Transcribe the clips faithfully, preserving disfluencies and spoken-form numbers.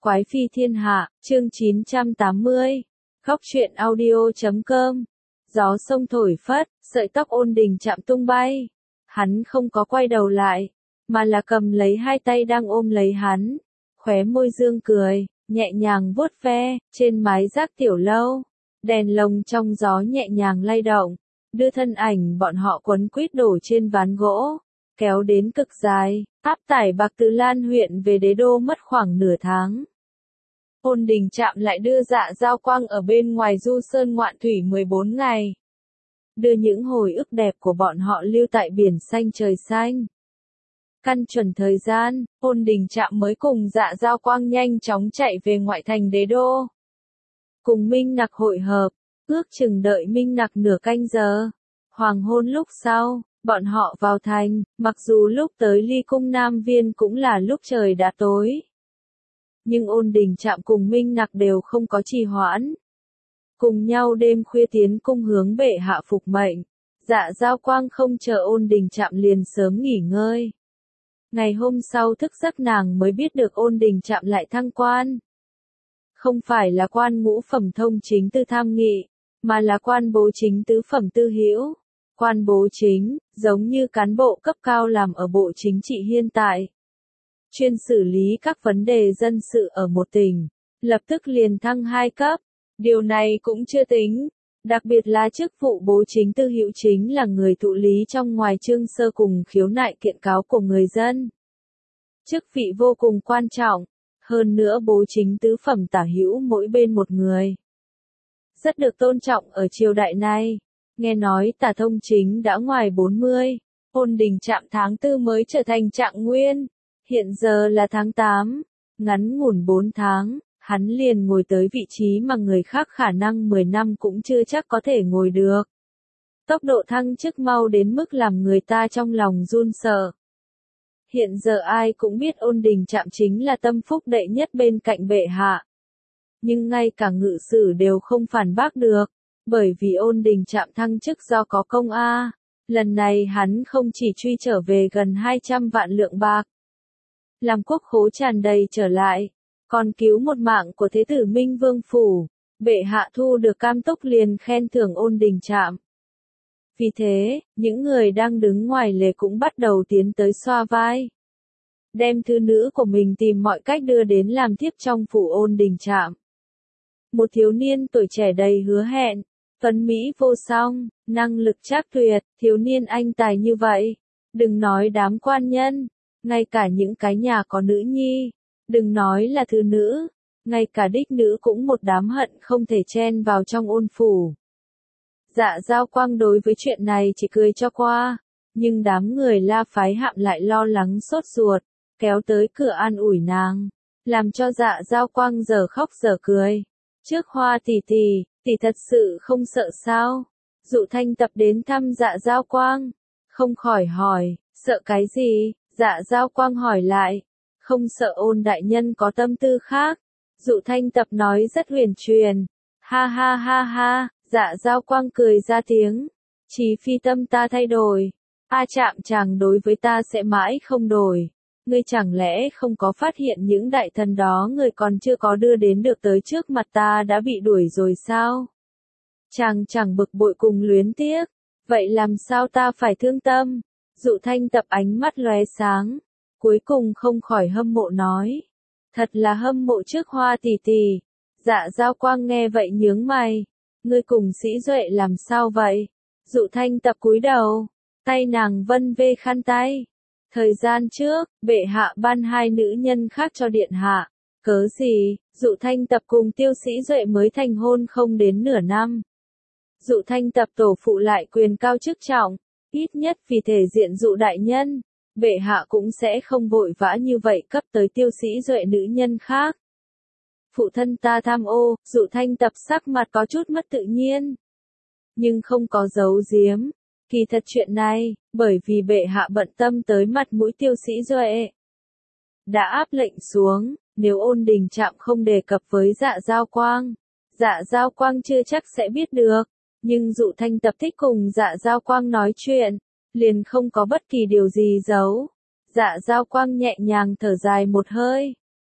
Quái phi thiên hạ, chương chín trăm tám mươi. Khóc chuyện audio chấm com. Gió sông thổi phất, sợi tóc Ôn Đình Trạm tung bay. Hắn không có quay đầu lại, mà là cầm lấy hai tay đang ôm lấy hắn. Khóe môi dương cười, nhẹ nhàng vuốt ve, trên mái rác tiểu lâu. Đèn lồng trong gió nhẹ nhàng lay động, đưa thân ảnh bọn họ quấn quýt đổ trên ván gỗ, kéo đến cực dài. Áp tải bạc từ Lan huyện về đế đô mất khoảng nửa tháng. Ôn Đình Trạm lại đưa Dạ Giao Quang ở bên ngoài du sơn ngoạn thủy mười bốn ngày. Đưa những hồi ức đẹp của bọn họ lưu tại biển xanh trời xanh. Căn chuẩn thời gian, Ôn Đình Trạm mới cùng Dạ Giao Quang nhanh chóng chạy về ngoại thành đế đô. Cùng Minh Nặc hội hợp, ước chừng đợi Minh Nặc nửa canh giờ. Hoàng hôn lúc sau, bọn họ vào thành, mặc dù lúc tới Ly Cung Nam Viên cũng là lúc trời đã tối. Nhưng Ôn Đình Trạm cùng Minh Nặc đều không có trì hoãn. Cùng nhau đêm khuya tiến cung hướng bệ hạ phục mệnh. Dạ Giao Quang không chờ Ôn Đình Trạm liền sớm nghỉ ngơi. Ngày hôm sau thức giấc nàng mới biết được Ôn Đình Trạm lại thăng quan. Không phải là quan ngũ phẩm thông chính tư tham nghị, mà là quan bố chính tứ phẩm tư hữu. Quan bố chính, giống như cán bộ cấp cao làm ở bộ chính trị hiện tại. Chuyên xử lý các vấn đề dân sự ở một tỉnh, lập tức liền thăng hai cấp. Điều này cũng chưa tính, đặc biệt là chức vụ bố chính tư hữu chính là người thụ lý trong ngoài chương sơ cùng khiếu nại kiện cáo của người dân. Chức vị vô cùng quan trọng, hơn nữa bố chính tứ phẩm tả hữu mỗi bên một người. Rất được tôn trọng ở triều đại này. Nghe nói tả thông chính đã ngoài bốn mươi, Ôn Đình Trạm tháng tư mới trở thành trạng nguyên, hiện giờ là tháng tám, ngắn ngủn bốn tháng, hắn liền ngồi tới vị trí mà người khác khả năng mười năm cũng chưa chắc có thể ngồi được. Tốc độ thăng chức mau đến mức làm người ta trong lòng run sợ. Hiện giờ ai cũng biết Ôn Đình Trạm chính là tâm phúc đệ nhất bên cạnh bệ hạ. Nhưng ngay cả ngự sử đều không phản bác được. Bởi vì Ôn Đình Trạm thăng chức do có công a, lần này hắn không chỉ truy trở về gần hai trăm vạn lượng bạc, làm quốc khố tràn đầy trở lại, còn cứu một mạng của thế tử Minh Vương phủ, bệ hạ thu được cam túc liền khen thưởng Ôn Đình Trạm. Vì thế, những người đang đứng ngoài lề cũng bắt đầu tiến tới xoa vai, đem thư nữ của mình tìm mọi cách đưa đến làm thiếp trong phủ Ôn Đình Trạm. Một thiếu niên tuổi trẻ đầy hứa hẹn, tuấn mỹ vô song, năng lực trác tuyệt, thiếu niên anh tài như vậy. Đừng nói đám quan nhân, ngay cả những cái nhà có nữ nhi, đừng nói là thư nữ, ngay cả đích nữ cũng một đám hận không thể chen vào trong ôn phủ. Dạ Giao Quang đối với chuyện này chỉ cười cho qua, nhưng đám người La phái Hạm lại lo lắng sốt ruột, kéo tới cửa an ủi nàng, làm cho Dạ Giao Quang giờ khóc giờ cười. Trước Hoa tỷ tỷ, tỷ thật sự không sợ sao? Dụ Thanh Tập đến thăm Dạ Giao Quang, không khỏi hỏi, sợ cái gì? Dạ Giao Quang hỏi lại, không sợ Ôn đại nhân có tâm tư khác? Dụ Thanh Tập nói rất huyền truyền, ha ha ha ha, Dạ Giao Quang cười ra tiếng, chỉ phi tâm ta thay đổi, A Trạm chàng đối với ta sẽ mãi không đổi. Ngươi chẳng lẽ không có phát hiện những đại thần đó người còn chưa có đưa đến được tới trước mặt ta đã bị đuổi rồi sao? Chàng chẳng bực bội cùng luyến tiếc, vậy làm sao ta phải thương tâm? Dụ Thanh Tập ánh mắt lóe sáng, cuối cùng không khỏi hâm mộ nói. Thật là hâm mộ trước Hoa tỷ tỷ. Dạ Giao Quang nghe vậy nhướng mày, ngươi cùng Sĩ Duệ làm sao vậy? Dụ Thanh Tập cúi đầu, tay nàng vân vê khăn tay. Thời gian trước, bệ hạ ban hai nữ nhân khác cho điện hạ. Cớ gì? Dụ Thanh Tập cùng Tiêu Sĩ Duệ mới thành hôn không đến nửa năm. Dụ Thanh Tập tổ phụ lại quyền cao chức trọng, ít nhất vì thể diện dụ đại nhân, bệ hạ cũng sẽ không vội vã như vậy cấp tới Tiêu Sĩ Duệ nữ nhân khác. Phụ thân ta tham ô, Dụ Thanh Tập sắc mặt có chút mất tự nhiên, nhưng không có giấu giếm. Kỳ thật chuyện này, bởi vì bệ hạ bận tâm tới mặt mũi Tiêu Sĩ Duệ, đã áp lệnh xuống, nếu Ôn Đình Trạm không đề cập với Dạ Giao Quang, Dạ Giao Quang chưa chắc sẽ biết được, nhưng Dụ Thanh Tập thích cùng Dạ Giao Quang nói chuyện, liền không có bất kỳ điều gì giấu. Dạ Giao Quang nhẹ nhàng thở dài một hơi,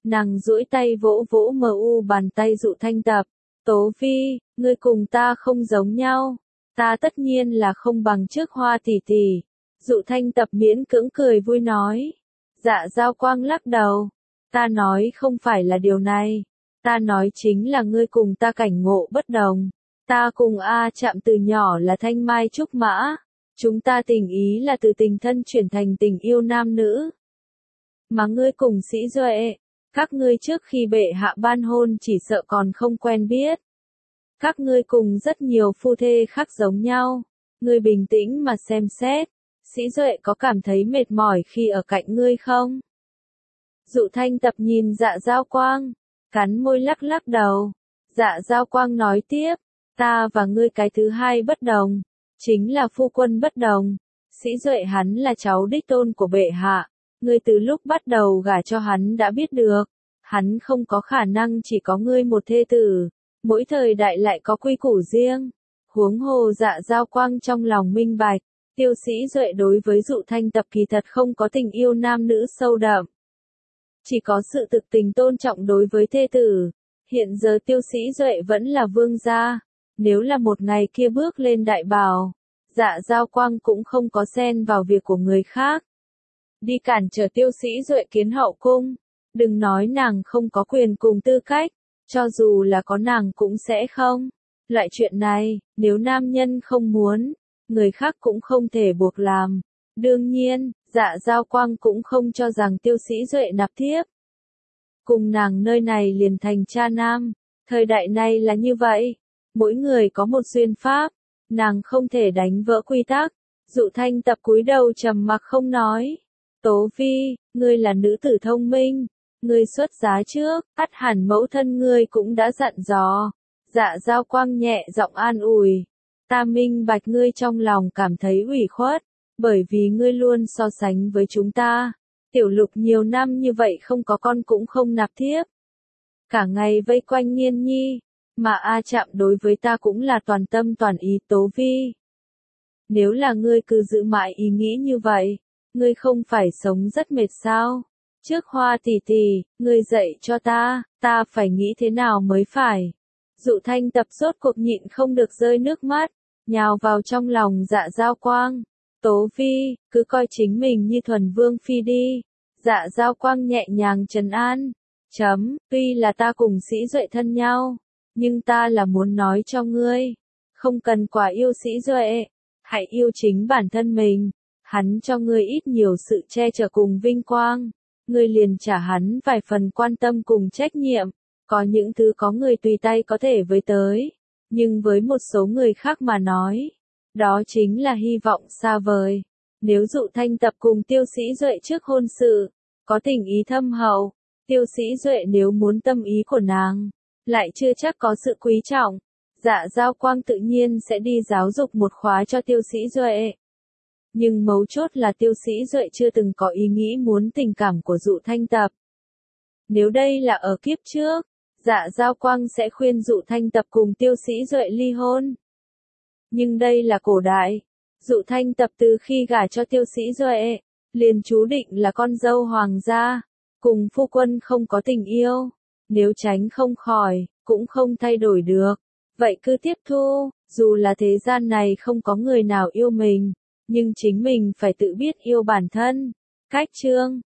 Nàng duỗi tay vỗ vỗ mờ u bàn tay Dụ Thanh Tập. Tố Vi, ngươi cùng ta không giống nhau. Ta tất nhiên là không bằng trước Hoa tỷ tỷ. Dụ Thanh Tập miễn cưỡng cười vui nói. Dạ Giao Quang lắc đầu. Ta nói không phải là điều này. Ta nói chính là ngươi cùng ta cảnh ngộ bất đồng. Ta cùng A Trạm từ nhỏ là thanh mai trúc mã. Chúng ta tình ý là từ tình thân chuyển thành tình yêu nam nữ. Mà ngươi cùng Sĩ Duệ, các ngươi trước khi bệ hạ ban hôn chỉ sợ còn không quen biết. Các ngươi cùng rất nhiều phu thê khác giống nhau. Ngươi bình tĩnh mà xem xét. Sĩ Duệ có cảm thấy mệt mỏi khi ở cạnh ngươi không? Dụ Thanh Tập nhìn Dạ Giao Quang, cắn môi lắc lắc đầu. Dạ Giao Quang nói tiếp, ta và ngươi cái thứ hai bất đồng, chính là phu quân bất đồng. Sĩ Duệ hắn là cháu đích tôn của bệ hạ, ngươi từ lúc bắt đầu gả cho hắn đã biết được, hắn không có khả năng chỉ có ngươi một thê tử, mỗi thời đại lại có quy củ riêng. Huống hồ Dạ Giao Quang trong lòng minh bạch, Tiêu Sĩ Duệ đối với Dụ Thanh Tập kỳ thật không có tình yêu nam nữ sâu đậm, chỉ có sự thực tình tôn trọng đối với thê tử. Hiện giờ Tiêu Sĩ Duệ vẫn là vương gia, nếu là một ngày kia bước lên đại bào, Dạ Giao Quang cũng không có xen vào việc của người khác. Đi cản trở Tiêu Sĩ Duệ kiến hậu cung, đừng nói nàng không có quyền cùng tư cách, cho dù là có nàng cũng sẽ không. Loại chuyện này, nếu nam nhân không muốn, người khác cũng không thể buộc làm. Đương nhiên, Dạ Giao Quang cũng không cho rằng Tiêu Sĩ Duệ nạp thiếp cùng nàng nơi này liền thành cha nam. Thời đại này là như vậy, mỗi người có một duyên pháp, nàng không thể đánh vỡ quy tắc. Dụ Thanh Tập cúi đầu trầm mặc không nói. Tố Vi, ngươi là nữ tử thông minh, ngươi xuất giá trước, ắt hẳn mẫu thân ngươi cũng đã dặn dò. Dạ Giao Quang nhẹ giọng an ủi. Ta minh bạch ngươi trong lòng cảm thấy ủy khuất, bởi vì ngươi luôn so sánh với chúng ta. Tiểu Lục nhiều năm như vậy không có con cũng không nạp thiếp, cả ngày vây quanh Nghiên Nhi, mà A Trạm đối với ta cũng là toàn tâm toàn ý. Tố Vi, nếu là ngươi cứ giữ mãi ý nghĩ như vậy, ngươi không phải sống rất mệt sao? Trước Hoa tỷ tỷ, ngươi dạy cho ta, ta phải nghĩ thế nào mới phải? Dụ Thanh Tập rốt cuộc nhịn không được rơi nước mắt, nhào vào trong lòng Dạ Giao Quang. Tố Vi, cứ coi chính mình như thuần vương phi đi. Dạ Giao Quang nhẹ nhàng trấn an. Chấm, tuy là ta cùng Sĩ Duệ thân nhau, nhưng ta là muốn nói cho ngươi, không cần quá yêu Sĩ Duệ, hãy yêu chính bản thân mình. Hắn cho ngươi ít nhiều sự che chở cùng vinh quang, ngươi liền trả hắn vài phần quan tâm cùng trách nhiệm. Có những thứ có người tùy tay có thể với tới, nhưng với một số người khác mà nói, đó chính là hy vọng xa vời. Nếu Dụ Thanh Tập cùng Tiêu Sĩ Duệ trước hôn sự, có tình ý thâm hậu, Tiêu Sĩ Duệ nếu muốn tâm ý của nàng, lại chưa chắc có sự quý trọng, Dạ Giao Quang tự nhiên sẽ đi giáo dục một khóa cho Tiêu Sĩ Duệ. Nhưng mấu chốt là Tiêu Sĩ Duệ chưa từng có ý nghĩ muốn tình cảm của Dụ Thanh Tập. Nếu đây là ở kiếp trước, Dạ Giao Quang sẽ khuyên Dụ Thanh Tập cùng Tiêu Sĩ Duệ ly hôn. Nhưng đây là cổ đại, Dụ Thanh Tập từ khi gả cho Tiêu Sĩ Duệ, liền chú định là con dâu hoàng gia, cùng phu quân không có tình yêu, nếu tránh không khỏi, cũng không thay đổi được. Vậy cứ tiếp thu, dù là thế gian này không có người nào yêu mình, nhưng chính mình phải tự biết yêu bản thân. Cách chương